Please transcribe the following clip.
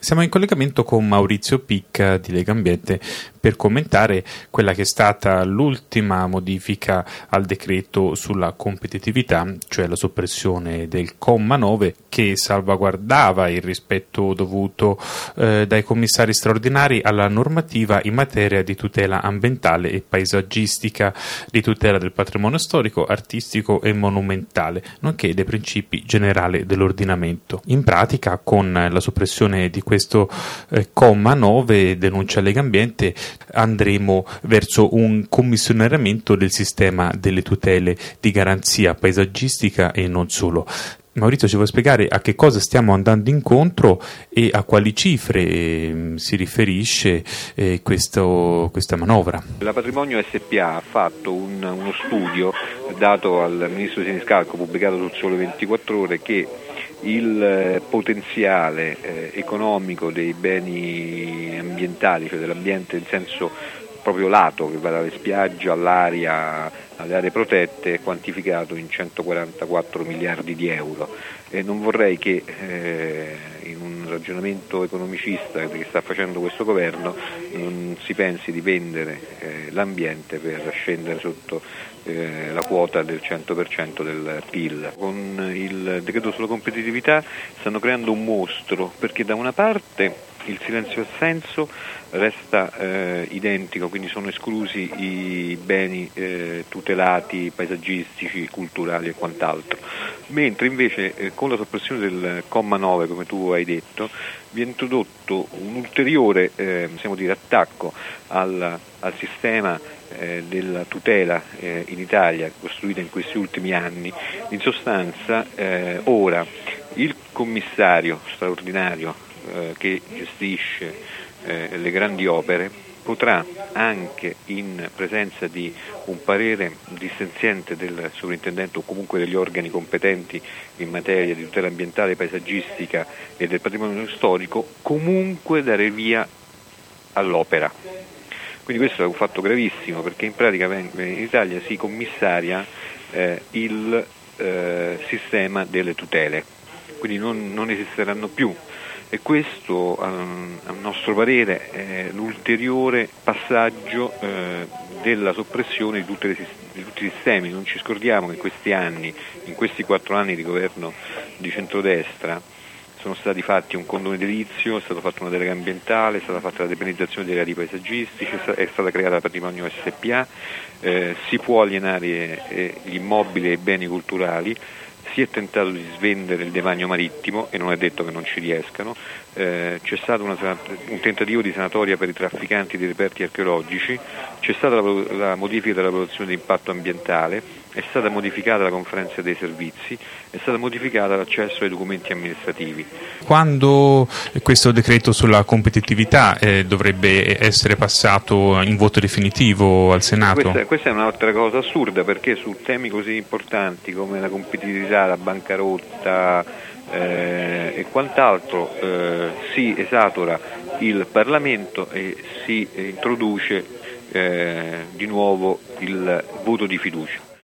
Siamo in collegamento con Maurizio Picca di Legambiente per commentare quella che è stata l'ultima modifica al decreto sulla competitività, cioè la soppressione del comma 9 che salvaguardava il rispetto dovuto dai commissari straordinari alla normativa in materia di tutela ambientale e paesaggistica, di tutela del patrimonio storico, artistico e monumentale, nonché dei principi generali dell'ordinamento. In pratica, con la soppressione di questo comma 9, denuncia Legambiente, andremo verso un commissionariamento del sistema delle tutele di garanzia paesaggistica e non solo. Maurizio, ci vuoi spiegare a che cosa stiamo andando incontro e a quali cifre si riferisce questa manovra? La Patrimonio SpA ha fatto uno studio dato al Ministro Siniscalco, pubblicato sul Sole 24 Ore, che il potenziale economico dei beni ambientali, cioè dell'ambiente in senso proprio lato, che va dalle spiagge all'aria, alle aree protette, è quantificato in 144 miliardi di euro. E non vorrei che in un ragionamento economicista che sta facendo questo governo non si pensi di vendere l'ambiente per scendere sotto la quota del 100% del PIL. Con il decreto sulla competitività stanno creando un mostro, perché da una parte il silenzio assenso resta identico, quindi sono esclusi i beni tutelati, paesaggistici, culturali e quant'altro, mentre invece con la soppressione del comma 9, come tu hai detto, viene introdotto un ulteriore attacco al sistema della tutela in Italia costruita in questi ultimi anni. In sostanza ora il commissario straordinario che gestisce le grandi opere potrà, anche in presenza di un parere dissenziente del sovrintendente o comunque degli organi competenti in materia di tutela ambientale, paesaggistica e del patrimonio storico, comunque dare via all'opera. Quindi questo è un fatto gravissimo, perché in pratica in Italia si commissaria il sistema delle tutele, quindi non esisteranno più. E questo, a nostro parere, è l'ulteriore passaggio della soppressione di tutti i sistemi. Non ci scordiamo che in questi anni, in questi 4 anni di governo di centrodestra, sono stati fatti un condono edilizio, è stata fatta una delega ambientale, è stata fatta la depenalizzazione dei reati paesaggistici, è stata creata la Patrimonio SpA, si può alienare gli immobili e i beni culturali. Si è tentato di svendere il demanio marittimo e non è detto che non ci riescano, c'è stato un tentativo di sanatoria per i trafficanti di reperti archeologici, c'è stata la modifica della valutazione di impatto ambientale, è stata modificata la conferenza dei servizi, è stata modificata l'accesso ai documenti amministrativi. Quando questo decreto sulla competitività dovrebbe essere passato in voto definitivo al Senato? Questa è un'altra cosa assurda, perché su temi così importanti come la competitività, la bancarotta e quant'altro si esatora il Parlamento e si introduce di nuovo il voto di fiducia.